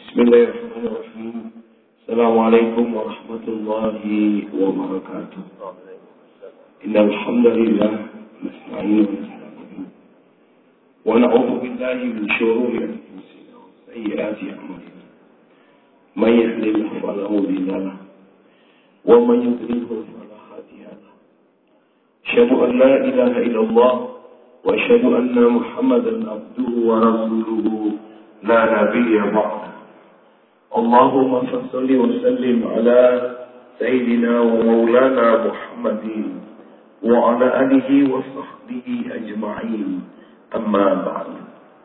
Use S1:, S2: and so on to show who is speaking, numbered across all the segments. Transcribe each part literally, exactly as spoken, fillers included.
S1: Bismillahirrahmanirrahim. Assalamualaikum warahmatullahi wabarakatuh. Innal hamdalillah nasta'inuhu wa nastaghfiruh wa na'udzu billahi min shururi anfusina wa sayyiati a'malina. May yahdihillahu fala mudilla lahu wa may yudlilhu fala hadiya lahu. Asyhadu an la ilaha illallah wa asyhadu anna Muhammadan abduhu wa rasuluhu la nabiyya ba'da. Allahumma salli wa sallim ala sayyidina wa maulana Muhammadin wa ala alihi wa sahbihi ajma'in, amma ba'd.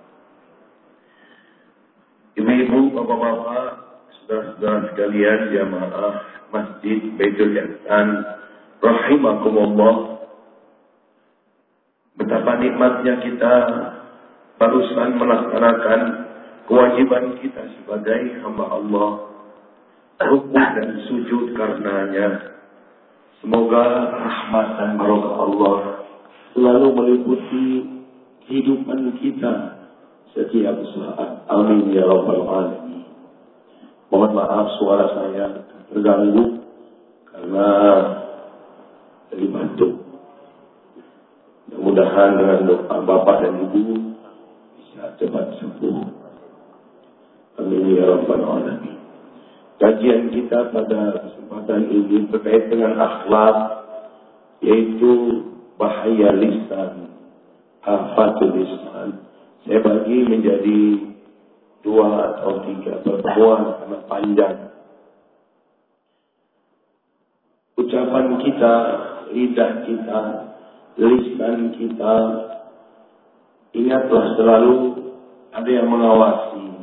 S1: Ibu-ibu, bapak-bapak, saudara-saudara sekalian jamaah Masjid Baitul Ihsan rahimakumullah, betapa nikmatnya kita barusan melaksanakan kewajiban kita sebagai hamba Allah, rukuk dan sujud karenanya. Semoga rahmat dan barokah Allah selalu meliputi kehidupan kita setiap saat. Amin ya rabbal alamin. Mohon maaf suara saya terganggu karena dari batuk. Mudah-mudahan dengan doa Bapak dan Ibu bisa cepat sembuh. Amin ya rabbal alamin. Kajian kita pada kesempatan ini terkait dengan akhlak, yaitu bahaya lisan, afatul lisan. Saya bagi menjadi dua atau tiga pertemuan karena panjang. Ucapan kita, lidah kita, lisan kita, ingatlah selalu ada yang mengawasi.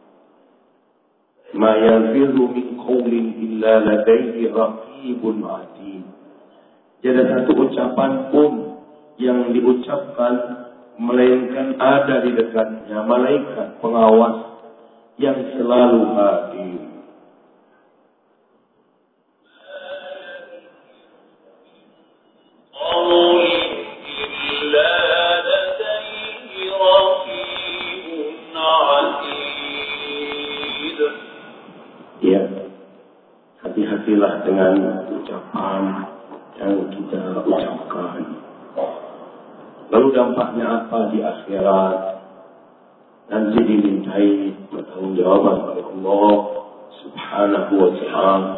S1: Ma yalfizu min qawlin illa ladaihi raqibun atid. Tidak satu ucapan pun yang diucapkan melainkan ada di dekatnya malaikat pengawas yang selalu hadir. Hati-hatilah dengan ucapan yang kita ucapkan. Lalu dampaknya apa di akhirat? Nanti dimintai pertanggungjawaban oleh Allah Subhanahu wa ta'ala.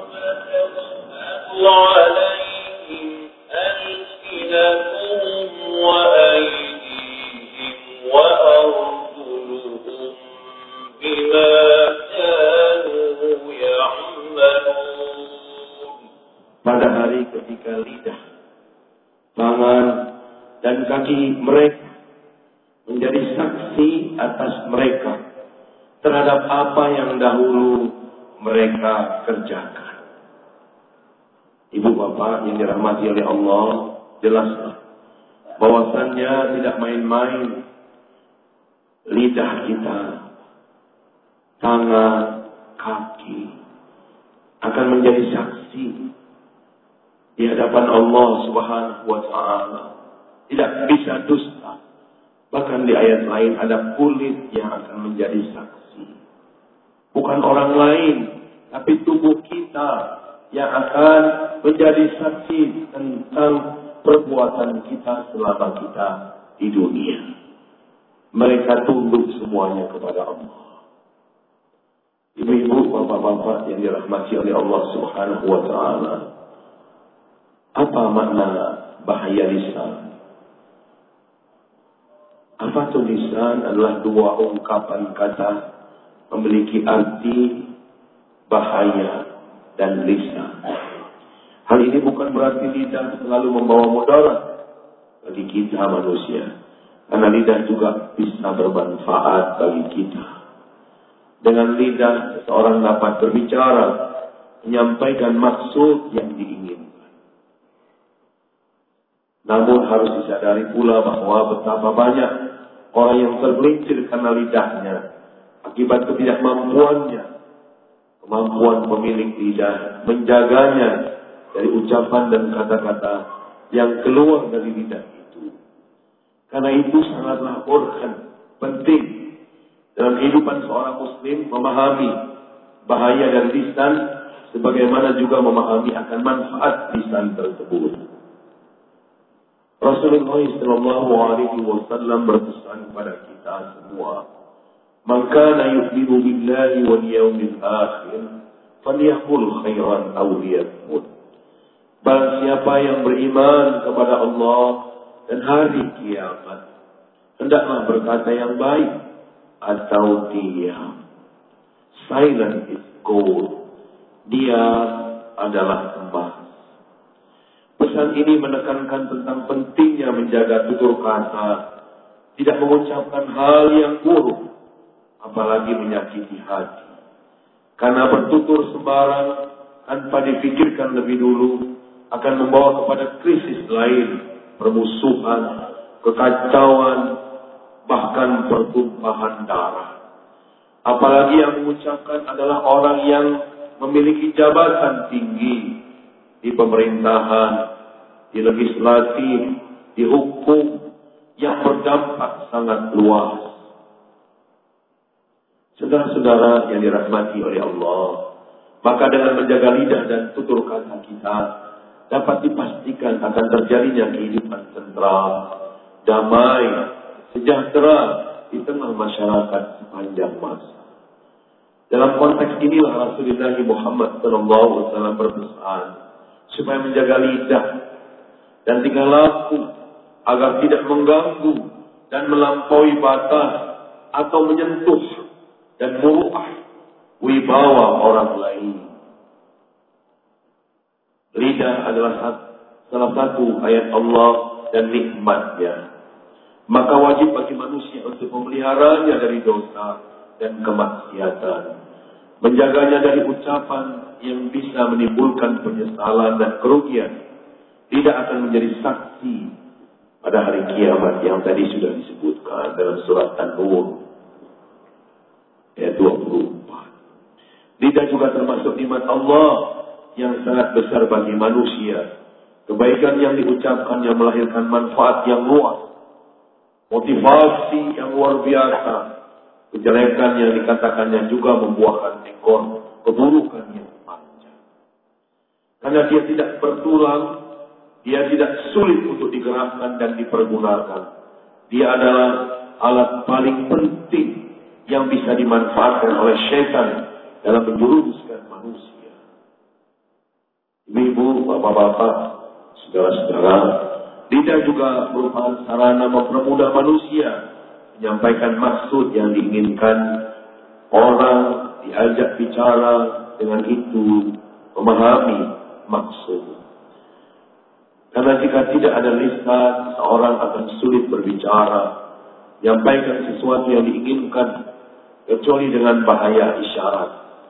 S1: Pada hari ketika lidah, tangan, dan kaki mereka menjadi saksi atas mereka terhadap apa yang dahulu mereka kerjakan. Ibu bapak yang dirahmati oleh Allah, jelaslah bahwasannya tidak main-main lidah kita, tangan, kaki akan menjadi saksi di hadapan Allah Subhanahu wa ta'ala. Tidak bisa dusta. Bahkan di ayat lain ada kulit yang akan menjadi saksi. Bukan orang lain, tapi tubuh kita yang akan menjadi saksi tentang perbuatan kita selama kita di dunia. Mereka tunduk semuanya kepada Allah. Ibu-ibu, bapak-bapak yang dirahmati oleh Allah Subhanahu wa ta'ala, apa makna bahaya lisan? Afatul lisan adalah dua ungkapan kata memiliki arti bahaya dan lisan. Hal ini bukan berarti lidah selalu membawa mudarat bagi kita manusia, karena lidah juga bisa bermanfaat bagi kita. Dengan lidah seseorang dapat berbicara, menyampaikan maksud yang diinginkan. Namun harus disadari pula bahwa betapa banyak orang yang tergelincir karena lidahnya akibat ketidakmampuannya, kemampuan pemilik lidah menjaganya dari ucapan dan kata-kata yang keluar dari lidah itu. Karena itu sangatlah urgen, penting dalam kehidupan seorang muslim memahami bahaya dari lisan, sebagaimana juga memahami akan manfaat lisan tersebut. Rasulullah Shallallahu Alaihi Wasallam berpesan kepada kita semua, "Man kana yu'minu billahi wal yawmil akhir, falyaqul khairan aw liyasmut." Barang siapa yang beriman kepada Allah dan hari kiamat, hendaklah berkata yang baik atau diam. Silent is gold. Diam adalah emas. Pesan ini menekankan tentang pentingnya menjaga tutur kata, tidak mengucapkan hal yang buruk, apalagi menyakiti hati. Karena bertutur sembarang tanpa dipikirkan lebih dulu akan membawa kepada krisis lain, permusuhan, kekacauan, bahkan pertumpahan darah. Apalagi yang mengucapkan adalah orang yang memiliki jabatan tinggi di pemerintahan, di legislatif, di hukum, yang berdampak sangat luas. Saudara-saudara yang dirahmati oleh Allah, maka dengan menjaga lidah dan tutur kata kita, dapat dipastikan akan terjadinya kehidupan tentram, damai, sejahtera di tengah masyarakat sepanjang masa. Dalam konteks inilah Rasulullah Muhammad shallallahu alaihi wasallam berpesan supaya menjaga lidah dan tingkah laku agar tidak mengganggu dan melampaui batas atau menyentuh dan meruah wibawa orang lain. Lidah adalah salah satu ayat Allah dan nikmatnya. Maka wajib bagi manusia untuk memeliharanya dari dosa dan kemaksiatan. Menjaganya dari ucapan yang bisa menimbulkan penyesalan dan kerugian. Tidak akan menjadi saksi pada hari kiamat yang tadi sudah disebutkan dalam surat An-Nur ayat dua puluh empat. Lidah juga termasuk nikmat Allah yang sangat besar bagi manusia. Kebaikan yang diucapkan yang melahirkan manfaat yang luas, motivasi yang luar biasa. Kejelekan yang dikatakannya juga membuahkan ekor keburukan yang panjang. Karena dia tidak bertulang, dia tidak sulit untuk digerakkan dan dipergunakan. Dia adalah alat paling penting yang bisa dimanfaatkan oleh syaitan dalam menjerumuskan manusia. Ibu, bapak-bapak, saudara-saudara, lidah juga merupakan sarana mempermudah manusia menyampaikan maksud yang diinginkan. Orang diajak bicara, dengan itu memahami maksud. Karena jika tidak ada lisan, seorang akan sulit berbicara, menyampaikan sesuatu yang diinginkan, kecuali dengan bahaya isyarat.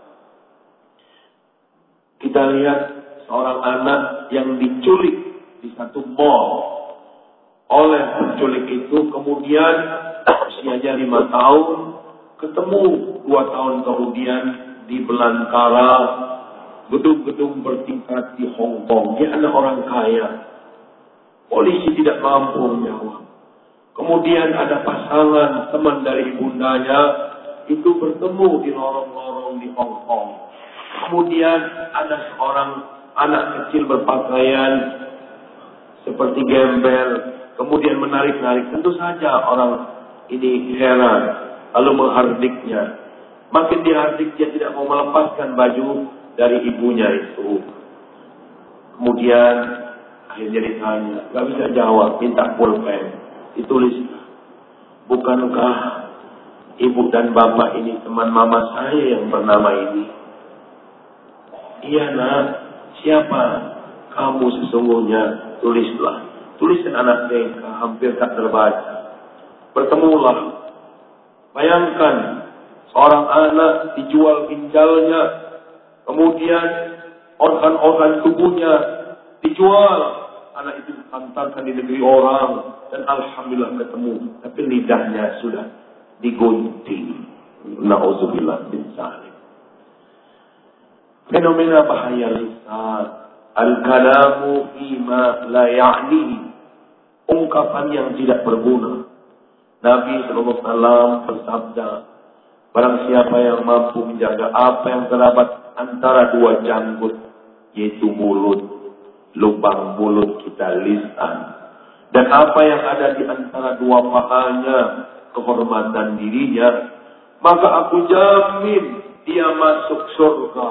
S1: Kita lihat seorang anak yang diculik di satu mall oleh penculik itu, kemudian usianya lima tahun, ketemu dua tahun kemudian di belantara gedung-gedung bertingkat di Hong Kong. Dia anak orang kaya. Polisi tidak mampu menjawab. Kemudian ada pasangan teman dari ibundanya itu bertemu di lorong-lorong di Hong Kong. Kemudian ada seorang anak kecil berpakaian seperti gembel, kemudian menarik-narik. Tentu saja orang ini heran, lalu menghardiknya. Makin dihardik, dia tidak mau melepaskan baju dari ibunya itu. Kemudian akhirnya ditanya, gak bisa jawab, minta pulpen. Ditulis, bukankah ibu dan bapak ini teman mama saya yang bernama ini? Iya nak, siapa kamu sesungguhnya? Tulislah. Tulisan anak T K hampir tak terbaca. Bertemulah. Bayangkan, seorang anak dijual ginjalnya, kemudian organ-organ tubuhnya dijual. Anak itu dihantarkan di negeri orang, dan alhamdulillah ketemu. Tapi lidahnya sudah digunting. Na'udzubillah min dzalik. Fenomena bahaya lisan. Al-kalamu fima la ya'ni. Ungkapan yang tidak berguna. Nabi sallallahu alaihi wasallam bersabda,
S2: Barang siapa yang mampu menjaga apa yang terdapat antara dua janggut, yaitu mulut, lubang mulut kita, lisan, dan apa yang ada di antara dua pahanya, kehormatan dirinya, maka aku jamin dia masuk surga.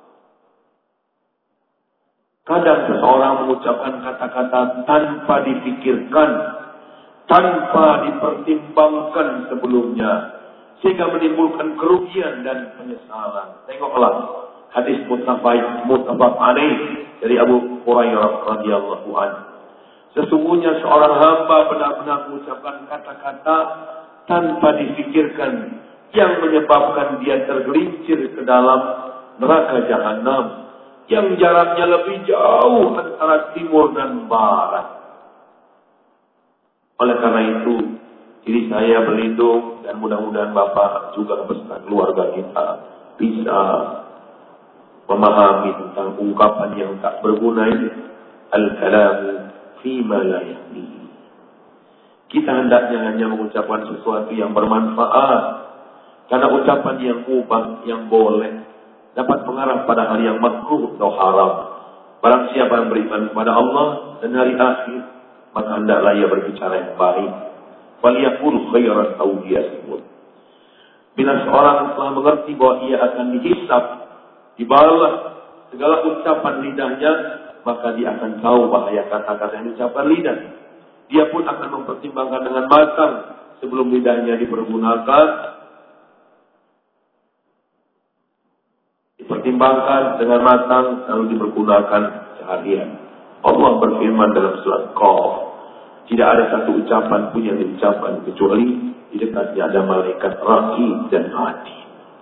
S2: Kadang seseorang mengucapkan kata-kata tanpa dipikirkan, tanpa dipertimbangkan sebelumnya, sehingga menimbulkan kerugian dan penyesalan. Tengoklah hadis muttafaq alaih dari Abu Hurairah radhiyallahu anhu. Sesungguhnya seorang hamba benar-benar mengucapkan kata-kata tanpa dipikirkan yang menyebabkan dia tergelincir ke dalam neraka jahanam yang jaraknya lebih jauh antara timur dan barat. Oleh karena itu, diri saya berlindung dan mudah-mudahan Bapak juga beserta keluarga kita bisa memahami tentang ungkapan yang tak berguna ini. Al-kalamu fima la ya'ni. Kita hendaknya hanya mengucapkan sesuatu yang bermanfaat, karena ucapan yang mubah, yang boleh, dapat mengarah pada hal yang makruh atau haram. Barang siapa yang beriman kepada Allah dan hari akhir, maka hendaklah ia berbicara yang baik. Waliyaqul khairan aw liyasmut. Bila seorang telah mengerti bahwa ia akan dihisab, dibalas segala ucapan lidahnya, maka dia akan tahu bahaya kata-kata yang diucapkan lidah. Dia pun akan mempertimbangkan dengan matang sebelum lidahnya dipergunakan. Dipertimbangkan dengan matang lalu dipergunakan seharian. Allah berfirman dalam surat Qaf, tidak ada satu ucapan pun yang diucapkan kecuali di dekatnya ada malaikat raqib dan atid.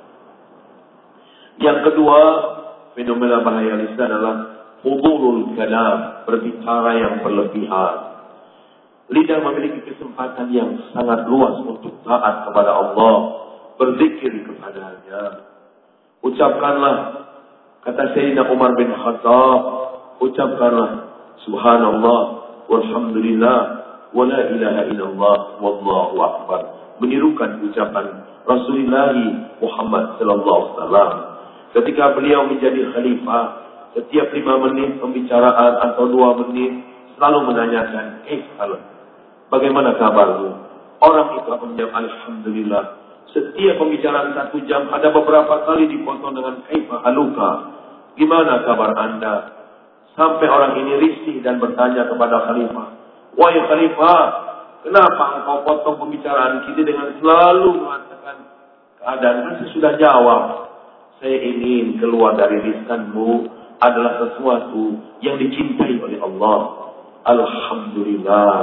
S2: Yang kedua, fenomena bahaya lisan adalah fudulul kalam, berbicara yang berlebihan. Lidah memiliki kesempatan yang sangat luas untuk taat kepada Allah, berzikir kepadanya. Ucapkanlah, kata Sayyidina Umar bin Khattab, ucapkanlah subhanallah walhamdulillah wa la ilaha illallah wallahu akbar, menirukan ucapan Rasulullah Muhammad sallallahu alaihi wasallam ketika beliau menjadi khalifah. Setiap lima menit pembicaraan atau dua menit selalu menanyakan, eh halo, bagaimana kabarmu? Orang itu akan menjawab alhamdulillah. Setiap pembicaraan satu jam ada beberapa kali dipotong dengan kaifa haluka, gimana kabar anda? Sampai orang ini risih dan bertanya kepada khalifah, wahai khalifah, kenapa engkau potong pembicaraan kita dengan selalu mengatakan keadaan? Saya sudah jawab, saya ingin keluar dari lisanmu adalah sesuatu yang dicintai oleh Allah. Alhamdulillah,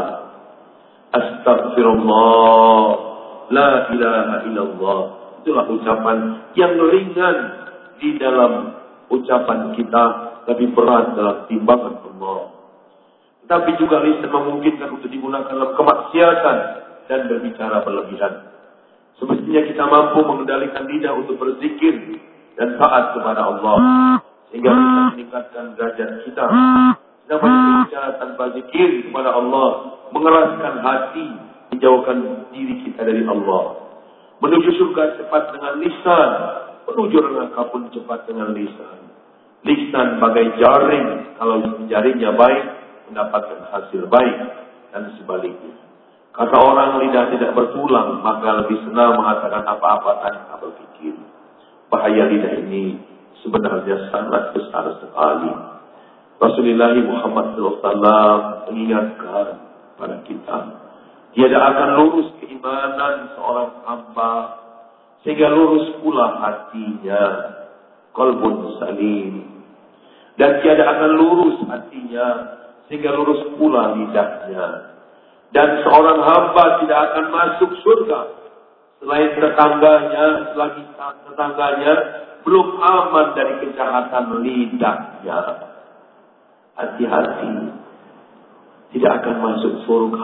S2: astagfirullah, la ilaha illallah. Itulah ucapan yang ringan di dalam ucapan kita, tapi berat dalam timbangan Allah. Tapi juga lisan memungkinkan untuk digunakan dalam kemaksiatan dan berbicara berlebihan. Semestinya kita mampu mengendalikan lidah untuk berzikir dan taat kepada Allah, sehingga bisa meningkatkan derajat kita. Sedang berbicara tanpa zikir kepada Allah, mengeraskan hati, menjauhkan diri kita dari Allah. Menuju surga cepat dengan lisan, menuju neraka pun cepat dengan lisan. Lisan bagai jaring, kalau jaringnya baik, mendapatkan hasil baik, dan sebaliknya. Kata orang, lidah tidak bertulang, maka lebih senang mengatakan apa-apa tanpa berpikir. Bahaya lidah ini sebenarnya sangat besar sekali. Rasulullah Muhammad shallallahu alaihi wasallam mengingatkan pada kita, tiada akan lurus keimanan seorang hamba sehingga lurus pula hatinya, qalbun salim. Dan tiada akan lurus hatinya sehingga lurus pula lidahnya. Dan seorang hamba tidak akan masuk surga selain tetangganya, selagi tetangganya belum aman dari kejahatan lidahnya. Hati-hati, tidak akan masuk surga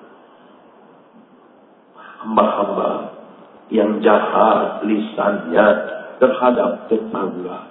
S2: hamba-hamba yang jahat lisannya terhadap tetangga.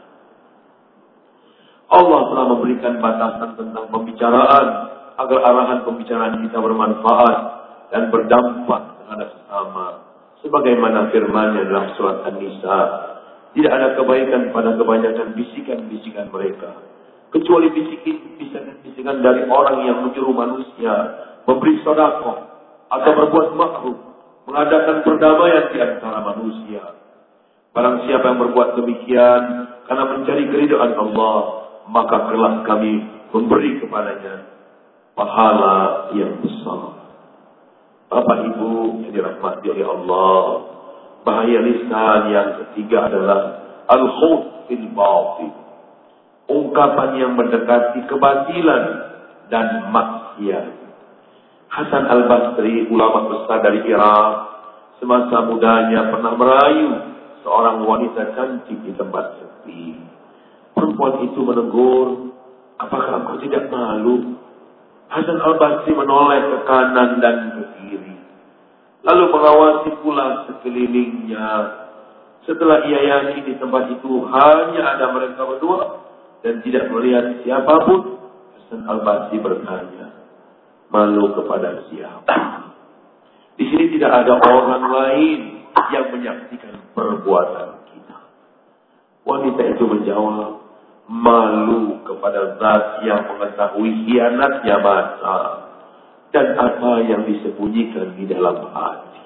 S2: Allah telah memberikan batasan tentang pembicaraan agar arahan pembicaraan kita bermanfaat dan berdampak terhadap sesama. Sebagaimana firman-Nya dalam surat An-Nisa, tidak ada kebaikan pada kebanyakan bisikan-bisikan mereka, kecuali bisikan-bisikan dari orang yang menyuruh manusia memberi sedekah atau berbuat makruh, mengadakan perdamaian di antara manusia. Barang siapa yang berbuat demikian karena mencari keridhaan Allah, maka kelak kami memberi kepadanya pahala yang besar. Bapak Ibu yang dirahmati oleh Allah, bahaya lisan yang ketiga adalah al-khawf fil batil, ungkapan yang mendekati kebatilan dan maksiat. Hasan al-Basri, ulama besar dari Irak, semasa mudanya pernah merayu seorang wanita cantik di tempat sepi. Perempuan itu menegur, apakah engkau tidak malu? Hasan al-Basri menoleh ke kanan dan ke kiri, lalu mengawasi pula sekelilingnya. Setelah ia yakin di tempat itu hanya ada mereka berdua dan tidak melihat siapapun, Hasan al-Basri bertanya, malu kepada siapa? Di sini tidak ada orang lain yang menyaksikan perbuatan kita. Wanita itu menjawab, malu kepada zat yang mengetahui hianatnya mata dan apa yang disembunyikan di dalam hati.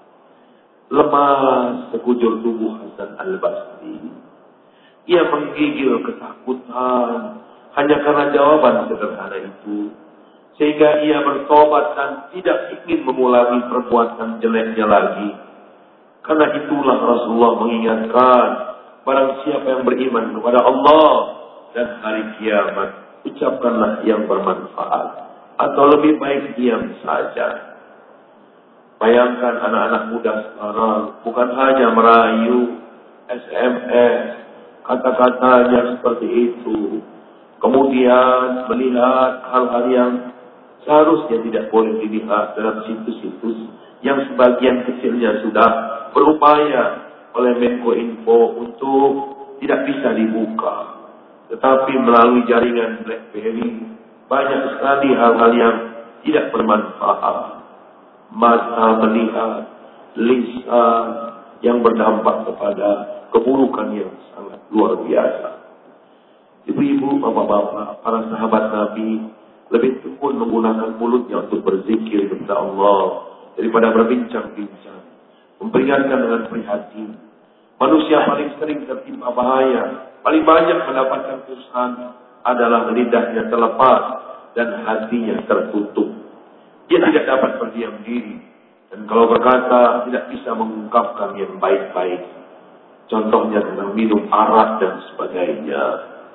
S2: Lemas sekujur tubuh Hasan al-Basri. Ia menggigil ketakutan hanya karena jawaban sederhana itu, sehingga ia bertobat dan tidak ingin mengulangi perbuatan jeleknya lagi. Karena itulah Rasulullah mengingatkan, barang siapa yang beriman kepada Allah dan hari kiamat, ucapkanlah yang bermanfaat, atau lebih baik diam saja. Bayangkan anak-anak muda sekarang bukan hanya merayu, S M S, kata-katanya seperti itu, kemudian melihat hal-hal yang seharusnya tidak boleh dilihat dalam situs-situs yang sebagian kecilnya sudah berupaya oleh Menko Info untuk tidak bisa dibuka. Tetapi melalui jaringan BlackBerry banyak sekali hal-hal yang tidak bermanfaat. Mata melihat lisan yang berdampak kepada keburukan yang sangat luar biasa. Ibu-ibu, bapak-bapak, para sahabat Nabi lebih tekun menggunakan mulutnya untuk berzikir kepada Allah daripada berbincang-bincang, memperingatkan dengan prihatin. Manusia paling sering tertimpa bahaya, paling banyak mendapatkan kesusahan adalah lidahnya terlepas dan hatinya tertutup. Dia tidak dapat berdiam diri, dan kalau berkata tidak bisa mengungkapkan yang baik-baik. Contohnya tentang minum arak dan sebagainya.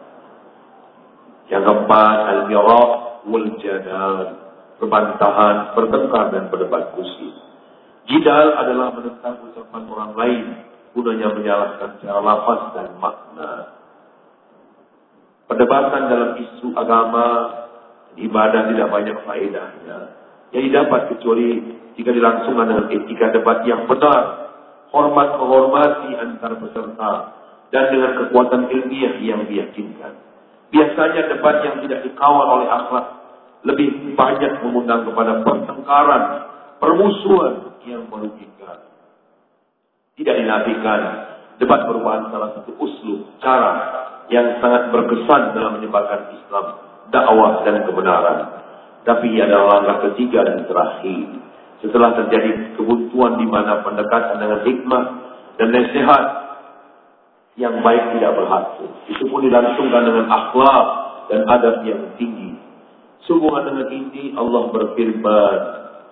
S2: Yang keempat, al-mirah wal jadal, perbantahan, bertengkar dan berdebat kusir. Jidal adalah menentang ucapan orang lain, gunanya menyalahkan secara lafaz dan makna. Perdebatan dalam isu agama, ibadah tidak banyak faedahnya. Yang didapat kecuali jika dilangsungkan dengan etika debat yang benar, hormat menghormati antar peserta, dan dengan kekuatan ilmiah yang diyakinkan. Biasanya debat yang tidak dikawal oleh akhlak lebih banyak mengundang kepada pertengkaran, permusuhan yang merugikan. Tidak dinafikan, debat merupakan salah satu uslub, cara yang sangat berkesan dalam menyebarkan Islam, dakwah dan kebenaran. Tapi ia adalah langkah ketiga dan terakhir. Setelah terjadi kebuntuan di mana pendekatan dengan hikmah dan nasihat yang baik tidak berhasil, itu pun dilangsungkan dengan akhlak dan adab yang tinggi. Sehubungan dengan ini Allah berfirman,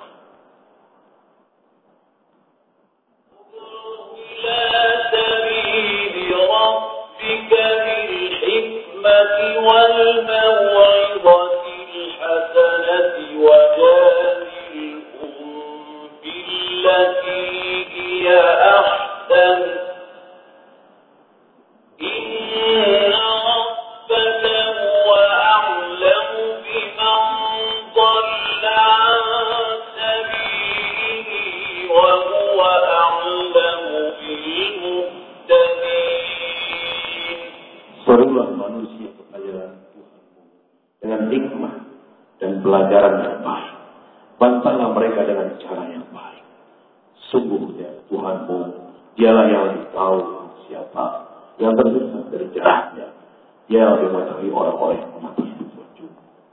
S2: serulah manusia kepada Tuhanmu dengan hikmah dan pelajaran yang baik. Bantahlah mereka dengan cara yang baik. Sungguhnya Tuhanmu. Dialah yang lebih tahu siapa yang tersesat dari jalannya. Dia lebih mengetahui orang-orang yang mematuhi petunjuk.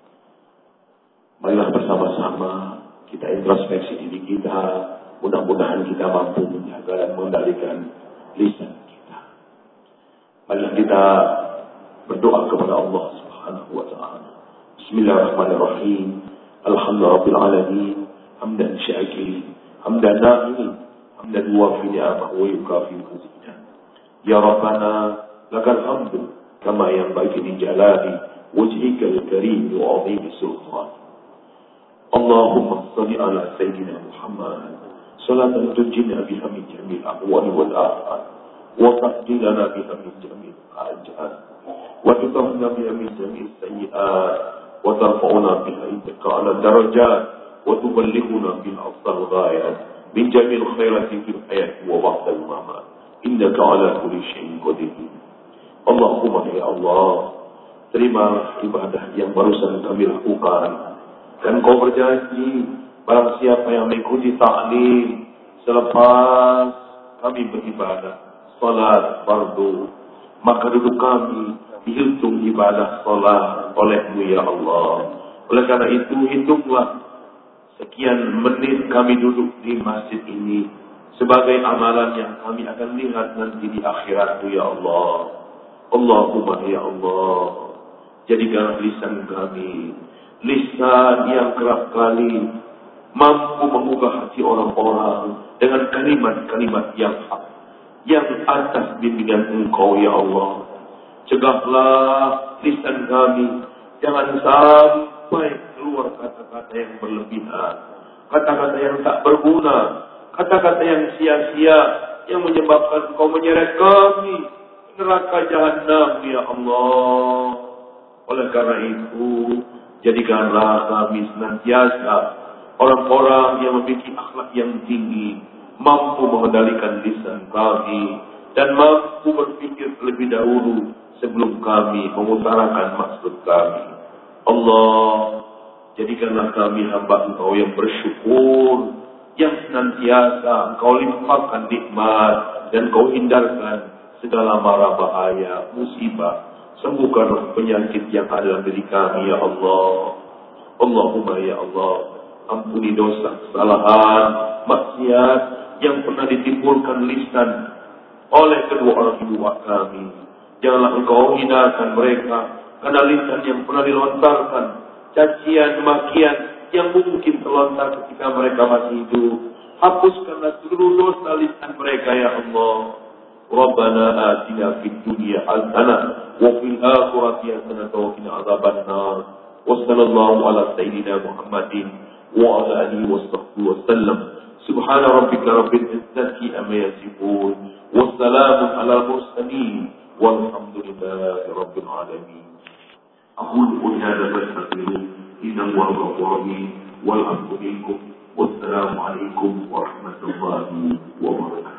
S2: Marilah bersama-sama kita introspeksi diri kita. Mudah-mudahan kita mampu menjaga dan mengendalikan lisan kita. Marilah kita berdoa kepada Allah Subhanahu wa taala. Bismillahirrahmanirrahim. Alhamdulillahirabbil alamin. Hamdan syakirin, hamdan na'imin, hamdan yuwafi ni'amahu wa yukafi mazidah. Ya Rabbana, lakal hamdu kama yanbaghi li jalali wajhikal karim wa 'azimi sultan. Allahumma shalli ala sayyidina Muhammad salatan tunjina biha min jamil ahwali wal afat wa taqdi lana biha min jamil ajal wa tutahhina biha min jamil sayyi'at wa tarfa'una biha indaka ala darajat wa tuballighuna bil afdal ghayat min jamil khairati fil hayat wa ba'da al mamat innaka ala kulli syai'in qadir. Allahumma ya Allah, terima ibadah yang barusan kami lakukan. Dan Kau berjanji, barang siapa yang mengikuti taklim selepas kami beribadah salat fardu, maka duduk kami dihitung ibadah salat oleh-Mu ya Allah. Oleh karena itu, hitunglah sekian menit kami duduk di masjid ini sebagai amalan yang kami akan lihat nanti di akhirat ya Allah. Allahumma ya Allah, jadikan lisan kami lisan yang kerap kali mampu mengubah hati orang-orang dengan kalimat-kalimat yang hak, yang atas bimbingan Engkau ya Allah. Cegahlah lisan kami jangan sampai keluar kata-kata yang berlebihan, kata-kata yang tak berguna, kata-kata yang sia-sia, yang menyebabkan Engkau menyeret kami ke neraka jahanam ya Allah. Oleh karena itu, jadikanlah kami senantiasa orang-orang yang memiliki akhlak yang tinggi, mampu mengendalikan lisan kami, dan mampu berpikir terlebih dahulu sebelum kami mengutarakan maksud kami. Allah, jadikanlah kami hamba Engkau yang bersyukur, yang senantiasa Engkau limpahkan nikmat dan Engkau hindarkan segala mara bahaya, musibah. Sembuhkanlah penyakit yang ada dalam diri kami ya Allah. Allahumma ya Allah, ampuni dosa, kesalahan, maksiat yang pernah ditimbulkan lisan oleh kedua orang tua kami. Janganlah Engkau hinakan mereka karena lisan yang pernah dilontarkan cacian, makian yang mungkin terlontar ketika mereka masih hidup. Hapuskanlah seluruh dosa lisan mereka ya Allah. Rabbana atina fid dunya hasanah wa fil akhirati hasanah wa qina adzaban nar. Wassallallahu ala sayyidina Muhammadin wa ala alihi washabbihi wasallam. Subhana rabbika rabbil izzati amma yasifun. Wassalamun ala mursalin walhamdulillahi rabbil alamin. أقول قل هذا فاستغفروه إنه هو الغفور الرحيم والعفو منكم والسلام عليكم ورحمة الله وبركاته.